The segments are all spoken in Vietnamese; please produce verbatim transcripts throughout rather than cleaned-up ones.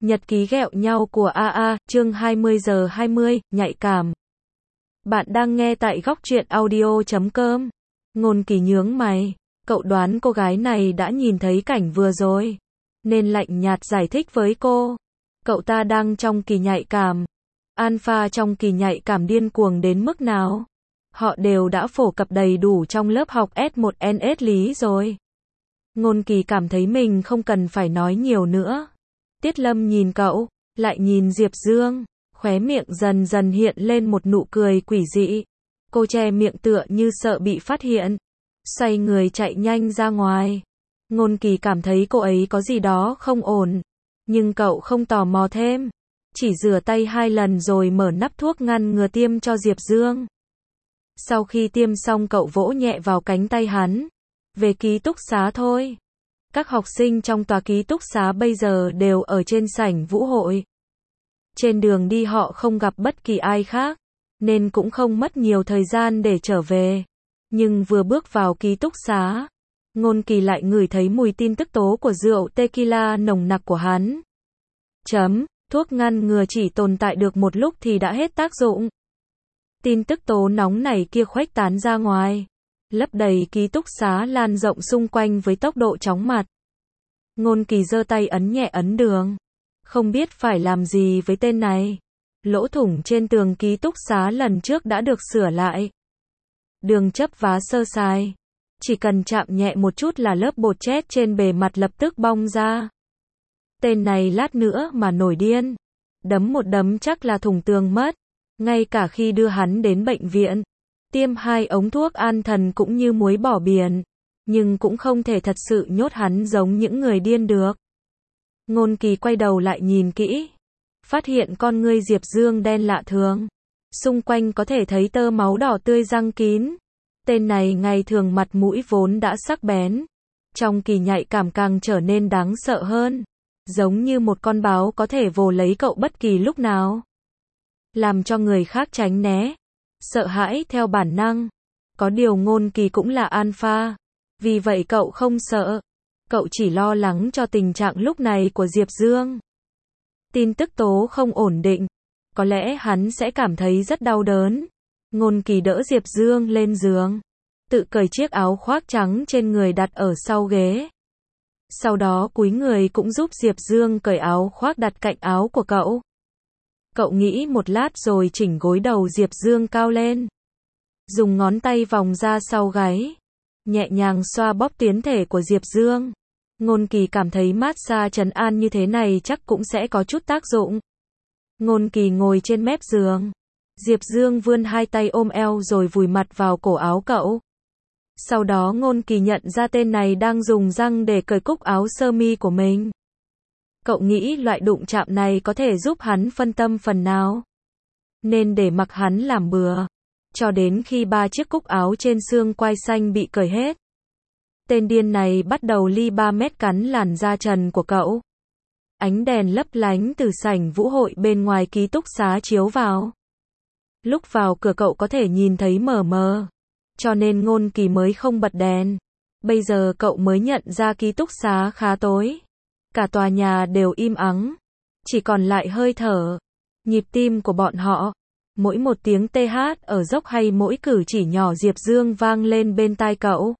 Nhật ký ghẹo nhau của a a, chương hai mươi giờ hai mươi, nhạy cảm. Bạn đang nghe tại góc truyện audio chấm com. Ngôn Kỳ nhướng mày. Cậu đoán cô gái này đã nhìn thấy cảnh vừa rồi, nên lạnh nhạt giải thích với cô. Cậu ta đang trong kỳ nhạy cảm. Alpha trong kỳ nhạy cảm điên cuồng đến mức nào? Họ đều đã phổ cập đầy đủ trong lớp học S một N S lý rồi. Ngôn Kỳ cảm thấy mình không cần phải nói nhiều nữa. Tiết Lâm nhìn cậu, lại nhìn Diệp Dương, khóe miệng dần dần hiện lên một nụ cười quỷ dị. Cô che miệng tựa như sợ bị phát hiện, xoay người chạy nhanh ra ngoài. Ngôn Kỳ cảm thấy cô ấy có gì đó không ổn, nhưng cậu không tò mò thêm, chỉ rửa tay hai lần rồi mở nắp thuốc ngăn ngừa tiêm cho Diệp Dương. Sau khi tiêm xong cậu vỗ nhẹ vào cánh tay hắn. Về ký túc xá thôi. Các học sinh trong tòa ký túc xá bây giờ đều ở trên sảnh vũ hội. Trên đường đi họ không gặp bất kỳ ai khác, nên cũng không mất nhiều thời gian để trở về. Nhưng vừa bước vào ký túc xá, Ngôn Kỳ lại ngửi thấy mùi tin tức tố của rượu tequila nồng nặc của hắn. Chấm, thuốc ngăn ngừa chỉ tồn tại được một lúc thì đã hết tác dụng. Tin tức tố nóng này kia khuếch tán ra ngoài, lấp đầy ký túc xá, lan rộng xung quanh với tốc độ chóng mặt. Ngôn Kỳ giơ tay ấn nhẹ ấn đường. Không biết phải làm gì với tên này. Lỗ thủng trên tường ký túc xá lần trước đã được sửa lại. Đường chấp vá sơ sài. Chỉ cần chạm nhẹ một chút là lớp bột chét trên bề mặt lập tức bong ra. Tên này lát nữa mà nổi điên, đấm một đấm chắc là thủng tường mất. Ngay cả khi đưa hắn đến bệnh viện, tiêm hai ống thuốc an thần cũng như muối bỏ biển, nhưng cũng không thể thật sự nhốt hắn giống những người điên được. Ngôn Kỳ quay đầu lại nhìn kỹ, phát hiện con ngươi Diệp Dương đen lạ thường, xung quanh có thể thấy tơ máu đỏ tươi răng kín. Tên này ngày thường mặt mũi vốn đã sắc bén, trong kỳ nhạy cảm càng trở nên đáng sợ hơn, giống như một con báo có thể vồ lấy cậu bất kỳ lúc nào, làm cho người khác tránh né, sợ hãi theo bản năng. Có điều Ngôn Kỳ cũng là alpha, vì vậy cậu không sợ. Cậu chỉ lo lắng cho tình trạng lúc này của Diệp Dương. Tin tức tố không ổn định, có lẽ hắn sẽ cảm thấy rất đau đớn. Ngôn Kỳ đỡ Diệp Dương lên giường, tự cởi chiếc áo khoác trắng trên người đặt ở sau ghế. Sau đó cúi người cũng giúp Diệp Dương cởi áo khoác đặt cạnh áo của cậu. Cậu nghĩ một lát rồi chỉnh gối đầu Diệp Dương cao lên, dùng ngón tay vòng ra sau gáy, nhẹ nhàng xoa bóp tuyến thể của Diệp Dương. Ngôn Kỳ cảm thấy massage trấn an như thế này chắc cũng sẽ có chút tác dụng. Ngôn Kỳ ngồi trên mép giường, Diệp Dương vươn hai tay ôm eo rồi vùi mặt vào cổ áo cậu. Sau đó Ngôn Kỳ nhận ra tên này đang dùng răng để cởi cúc áo sơ mi của mình. Cậu nghĩ loại đụng chạm này có thể giúp hắn phân tâm phần nào, nên để mặc hắn làm bừa, cho đến khi ba chiếc cúc áo trên xương quai xanh bị cởi hết. Tên điên này bắt đầu ly ba mét cắn làn da trần của cậu. Ánh đèn lấp lánh từ sảnh vũ hội bên ngoài ký túc xá chiếu vào. Lúc vào cửa cậu có thể nhìn thấy mờ mờ, cho nên Ngôn Kỳ mới không bật đèn. Bây giờ cậu mới nhận ra ký túc xá khá tối. Cả tòa nhà đều im ắng, chỉ còn lại hơi thở, nhịp tim của bọn họ. Mỗi một tiếng tê hát ở dốc hay mỗi cử chỉ nhỏ Diệp Dương vang lên bên tai cậu,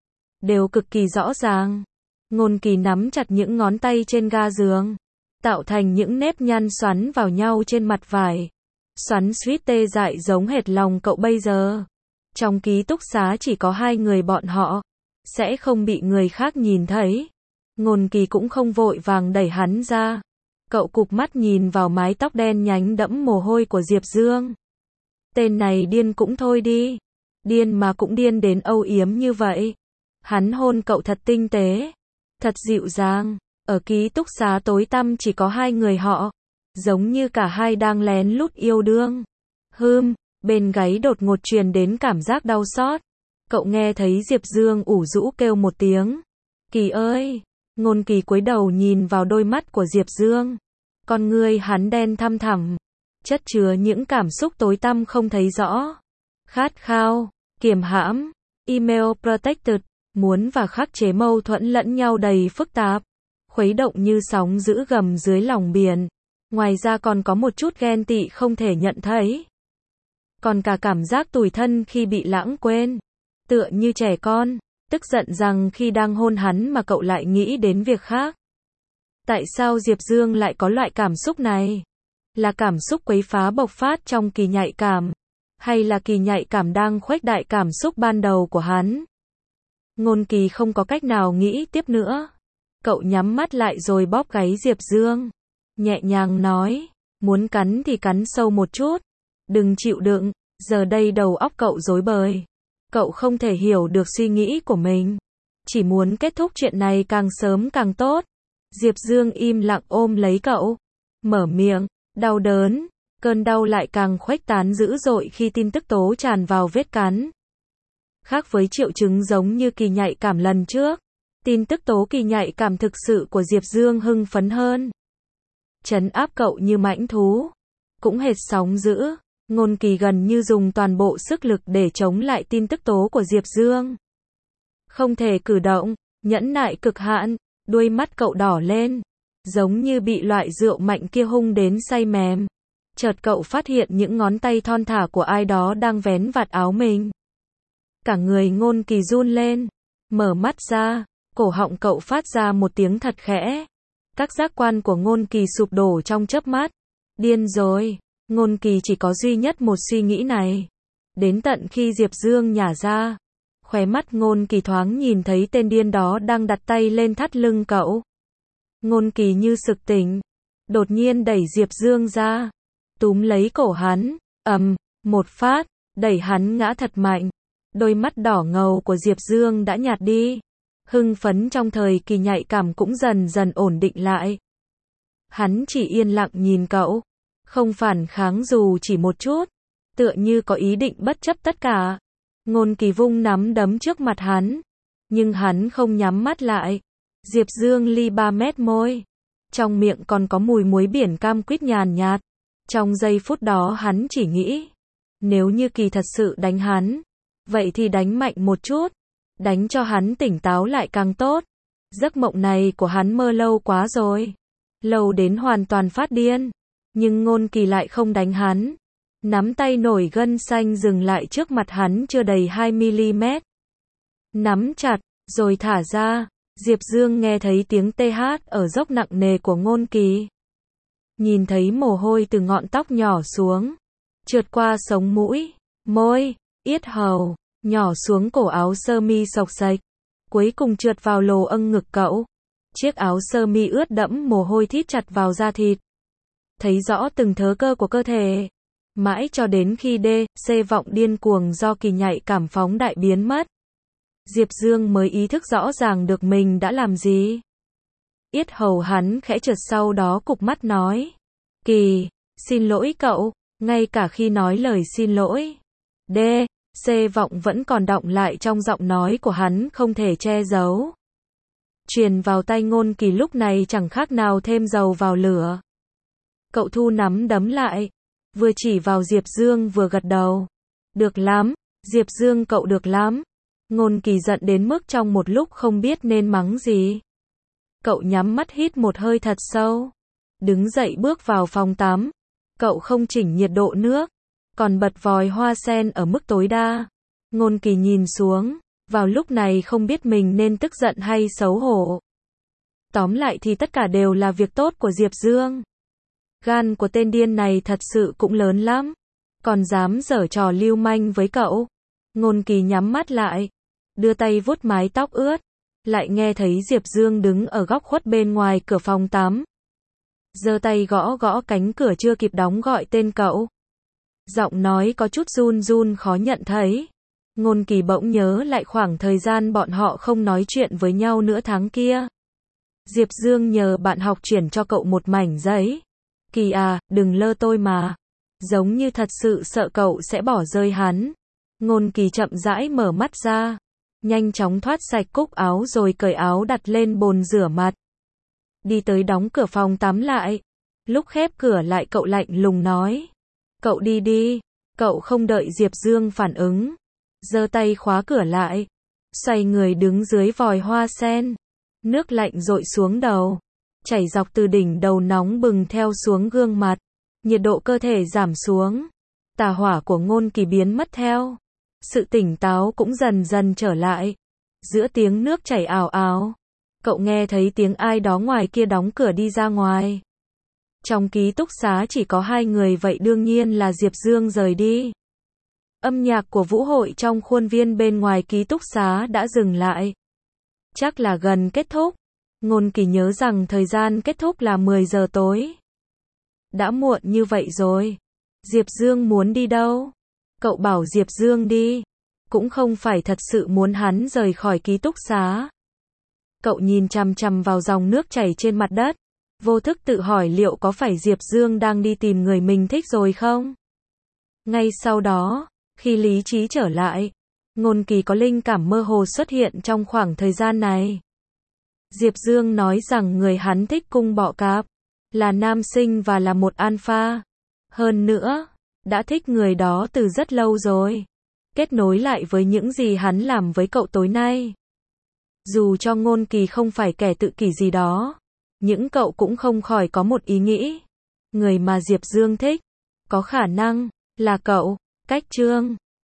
đều cực kỳ rõ ràng. Ngôn Kỳ nắm chặt những ngón tay trên ga giường, tạo thành những nếp nhăn xoắn vào nhau trên mặt vải. Xoắn suýt tê dại giống hệt lòng cậu bây giờ. Trong ký túc xá chỉ có hai người bọn họ, sẽ không bị người khác nhìn thấy. Ngôn Kỳ cũng không vội vàng đẩy hắn ra. Cậu cụp mắt nhìn vào mái tóc đen nhánh đẫm mồ hôi của Diệp Dương. Tên này điên cũng thôi đi, điên mà cũng điên đến âu yếm như vậy. Hắn hôn cậu thật tinh tế, thật dịu dàng. Ở ký túc xá tối tăm chỉ có hai người họ, giống như cả hai đang lén lút yêu đương. Hừm, bên gáy đột ngột truyền đến cảm giác đau xót. Cậu nghe thấy Diệp Dương ủ rũ kêu một tiếng. Kỳ ơi! Ngôn Kỳ cúi đầu nhìn vào đôi mắt của Diệp Dương. Con ngươi hắn đen thăm thẳm, chất chứa những cảm xúc tối tăm không thấy rõ. Khát khao, kiềm hãm, email protected, muốn và khắc chế mâu thuẫn lẫn nhau đầy phức tạp. khuấy động như sóng dữ gầm dưới lòng biển. Ngoài ra còn có một chút ghen tị không thể nhận thấy. Còn cả cảm giác tủi thân khi bị lãng quên. Tựa như trẻ con, tức giận rằng khi đang hôn hắn mà cậu lại nghĩ đến việc khác. Tại sao Diệp Dương lại có loại cảm xúc này? Là cảm xúc quấy phá bộc phát trong kỳ nhạy cảm? Hay là kỳ nhạy cảm đang khuếch đại cảm xúc ban đầu của hắn? Ngôn Kỳ không có cách nào nghĩ tiếp nữa. Cậu nhắm mắt lại rồi bóp gáy Diệp Dương. Nhẹ nhàng nói, muốn cắn thì cắn sâu một chút. Đừng chịu đựng, giờ đây đầu óc cậu rối bời. Cậu không thể hiểu được suy nghĩ của mình. Chỉ muốn kết thúc chuyện này càng sớm càng tốt. Diệp Dương im lặng ôm lấy cậu. Mở miệng, đau đớn. Cơn đau lại càng khuếch tán dữ dội khi tin tức tố tràn vào vết cắn. Khác với triệu chứng giống như kỳ nhạy cảm lần trước, tin tức tố kỳ nhạy cảm thực sự của Diệp Dương hưng phấn hơn. Trấn áp cậu như mãnh thú. Cũng hệt sóng dữ. Ngôn Kỳ gần như dùng toàn bộ sức lực để chống lại tin tức tố của Diệp Dương. Không thể cử động, nhẫn nại cực hạn, đuôi mắt cậu đỏ lên. Giống như bị loại rượu mạnh kia hung đến say mềm. Chợt cậu phát hiện những ngón tay thon thả của ai đó đang vén vạt áo mình. Cả người Ngôn Kỳ run lên. Mở mắt ra, cổ họng cậu phát ra một tiếng thật khẽ. Các giác quan của Ngôn Kỳ sụp đổ trong chớp mắt. Điên rồi. Ngôn Kỳ chỉ có duy nhất một suy nghĩ này. Đến tận khi Diệp Dương nhả ra, khóe mắt Ngôn Kỳ thoáng nhìn thấy tên điên đó đang đặt tay lên thắt lưng cậu. Ngôn Kỳ như sực tỉnh, đột nhiên đẩy Diệp Dương ra, túm lấy cổ hắn, ầm, một phát, đẩy hắn ngã thật mạnh. Đôi mắt đỏ ngầu của Diệp Dương đã nhạt đi. Hưng phấn trong thời kỳ nhạy cảm cũng dần dần ổn định lại. Hắn chỉ yên lặng nhìn cậu, không phản kháng dù chỉ một chút, tựa như có ý định bất chấp tất cả. Ngôn Kỳ vung nắm đấm trước mặt hắn, nhưng hắn không nhắm mắt lại. Diệp Dương li ba mét môi, trong miệng còn có mùi muối biển cam quýt nhàn nhạt. Trong giây phút đó hắn chỉ nghĩ, nếu như Kỳ thật sự đánh hắn, vậy thì đánh mạnh một chút, đánh cho hắn tỉnh táo lại càng tốt. Giấc mộng này của hắn mơ lâu quá rồi, lâu đến hoàn toàn phát điên. Nhưng Ngôn Kỳ lại không đánh hắn. Nắm tay nổi gân xanh dừng lại trước mặt hắn chưa đầy hai mi-li-mét. Nắm chặt, rồi thả ra. Diệp Dương nghe thấy tiếng tê hát ở dốc nặng nề của Ngôn Kỳ. Nhìn thấy mồ hôi từ ngọn tóc nhỏ xuống, trượt qua sống mũi, môi, yết hầu, nhỏ xuống cổ áo sơ mi xộc xệch, cuối cùng trượt vào lồ âng ngực cậu. Chiếc áo sơ mi ướt đẫm mồ hôi thít chặt vào da thịt. Thấy rõ từng thớ cơ của cơ thể. Mãi cho đến khi đê, xê vọng điên cuồng do kỳ nhạy cảm phóng đại biến mất, Diệp Dương mới ý thức rõ ràng được mình đã làm gì. Yết hầu hắn khẽ trượt, sau đó cụp mắt nói, Kỳ, xin lỗi cậu. Ngay cả khi nói lời xin lỗi, đê, xê vọng vẫn còn đọng lại trong giọng nói của hắn không thể che giấu. Truyền vào tai Ngôn Kỳ lúc này chẳng khác nào thêm dầu vào lửa. Cậu thu nắm đấm lại, vừa chỉ vào Diệp Dương vừa gật đầu. Được lắm, Diệp Dương cậu được lắm. Ngôn Kỳ giận đến mức trong một lúc không biết nên mắng gì. Cậu nhắm mắt hít một hơi thật sâu, đứng dậy bước vào phòng tắm. Cậu không chỉnh nhiệt độ nước, còn bật vòi hoa sen ở mức tối đa. Ngôn Kỳ nhìn xuống, vào lúc này không biết mình nên tức giận hay xấu hổ. Tóm lại thì tất cả đều là việc tốt của Diệp Dương. Gan của tên điên này thật sự cũng lớn lắm, còn dám giở trò lưu manh với cậu. Ngôn Kỳ nhắm mắt lại, đưa tay vuốt mái tóc ướt, lại nghe thấy Diệp Dương đứng ở góc khuất bên ngoài cửa phòng tắm. Giơ tay gõ gõ cánh cửa chưa kịp đóng gọi tên cậu. Giọng nói có chút run run khó nhận thấy. Ngôn Kỳ bỗng nhớ lại khoảng thời gian bọn họ không nói chuyện với nhau nửa tháng kia. Diệp Dương nhờ bạn học chuyển cho cậu một mảnh giấy. Kỳ à, đừng lơ tôi mà. Giống như thật sự sợ cậu sẽ bỏ rơi hắn. Ngôn Kỳ chậm rãi mở mắt ra, nhanh chóng thoát sạch cúc áo rồi cởi áo đặt lên bồn rửa mặt. Đi tới đóng cửa phòng tắm lại. Lúc khép cửa lại cậu lạnh lùng nói, cậu đi đi. Cậu không đợi Diệp Dương phản ứng, giơ tay khóa cửa lại, xoay người đứng dưới vòi hoa sen. Nước lạnh dội xuống đầu, chảy dọc từ đỉnh đầu nóng bừng theo xuống gương mặt. Nhiệt độ cơ thể giảm xuống. Tà hỏa của Ngôn Kỳ biến mất theo. Sự tỉnh táo cũng dần dần trở lại. Giữa tiếng nước chảy ào ào, cậu nghe thấy tiếng ai đó ngoài kia đóng cửa đi ra ngoài. Trong ký túc xá chỉ có hai người, vậy đương nhiên là Diệp Dương rời đi. Âm nhạc của vũ hội trong khuôn viên bên ngoài ký túc xá đã dừng lại. Chắc là gần kết thúc. Ngôn Kỳ nhớ rằng thời gian kết thúc là mười giờ tối. Đã muộn như vậy rồi. Diệp Dương muốn đi đâu? Cậu bảo Diệp Dương đi. Cũng không phải thật sự muốn hắn rời khỏi ký túc xá. Cậu nhìn chằm chằm vào dòng nước chảy trên mặt đất. Vô thức tự hỏi liệu có phải Diệp Dương đang đi tìm người mình thích rồi không? Ngay sau đó, khi lý trí trở lại, Ngôn Kỳ có linh cảm mơ hồ xuất hiện trong khoảng thời gian này. Diệp Dương nói rằng người hắn thích cung bọ cạp, là nam sinh và là một alpha. Hơn nữa, đã thích người đó từ rất lâu rồi. Kết nối lại với những gì hắn làm với cậu tối nay. Dù cho Ngôn Kỳ không phải kẻ tự kỷ gì đó, nhưng cậu cũng không khỏi có một ý nghĩ. Người mà Diệp Dương thích, có khả năng, là cậu. Cách chương